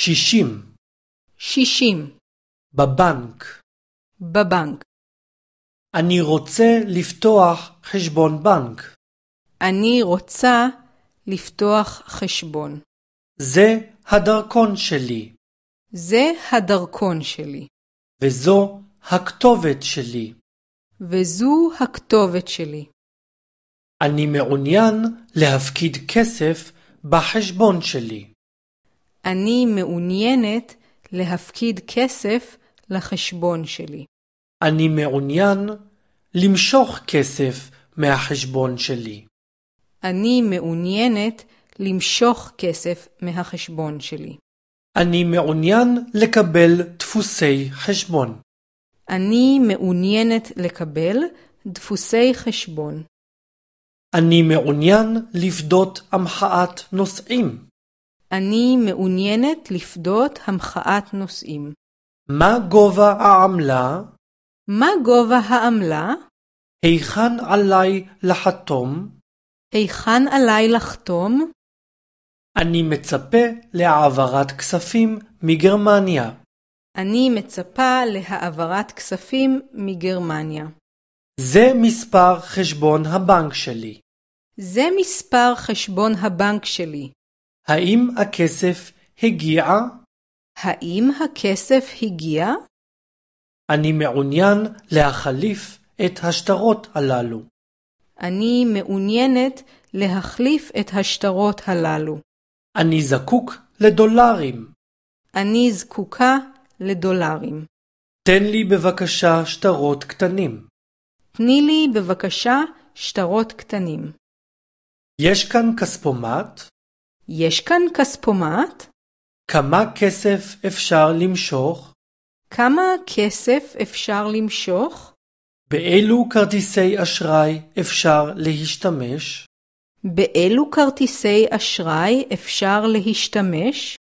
60 בבנק. בבנק. אני רוצה לפתוח חשבון בנק. אני רוצה לפתוח חשבון. זה הדרכון שלי. זה הדרכון שלי. וזו הכתובת שלי. וזו הכתובת שלי. אני מעוניין להפקיד כסף בחשבון שלי. אני מעוניינת להפקיד כסף לחשבון שלי. אני מעוניין למשוך כסף מהחשבון שלי. אני מעוניינת למשוך כסף מהחשבון שלי. אני מעוניין לקבל דפוסי חשבון. אני מעוניינת לקבל דפוסי חשבון. אני מעוניין לפדות המחאת נוסעים. אני מעוניינת לפדות המחאת נוסעים. מה גובה העמלה? מה גובה העמלה? היכן עליי לחתום? היכן עליי לחתום? אני מצפה להעברת כספים מגרמניה. אני מצפה להעברת כספים מגרמניה. זה מספר חשבון הבנק שלי. זה מספר חשבון הבנק שלי. האם הכסף הגיע? האם הכסף הגיע? אני מעוניין להחליף את השטרות הללו. אני מעוניינת להחליף את השטרות הללו. אני זקוק לדולרים. אני זקוקה לדולרים. תן לי בבקשה שטרות קטנים. תני לי בבקשה שטרות קטנים. יש כאן כספומט? יש כאן כספומט? כמה כסף אפשר למשוך? כמה כסף אפשר למשוך? באילו כרטיסי אשראי אפשר להשתמש? באילו כרטיסי אשראי אפשר להשתמש?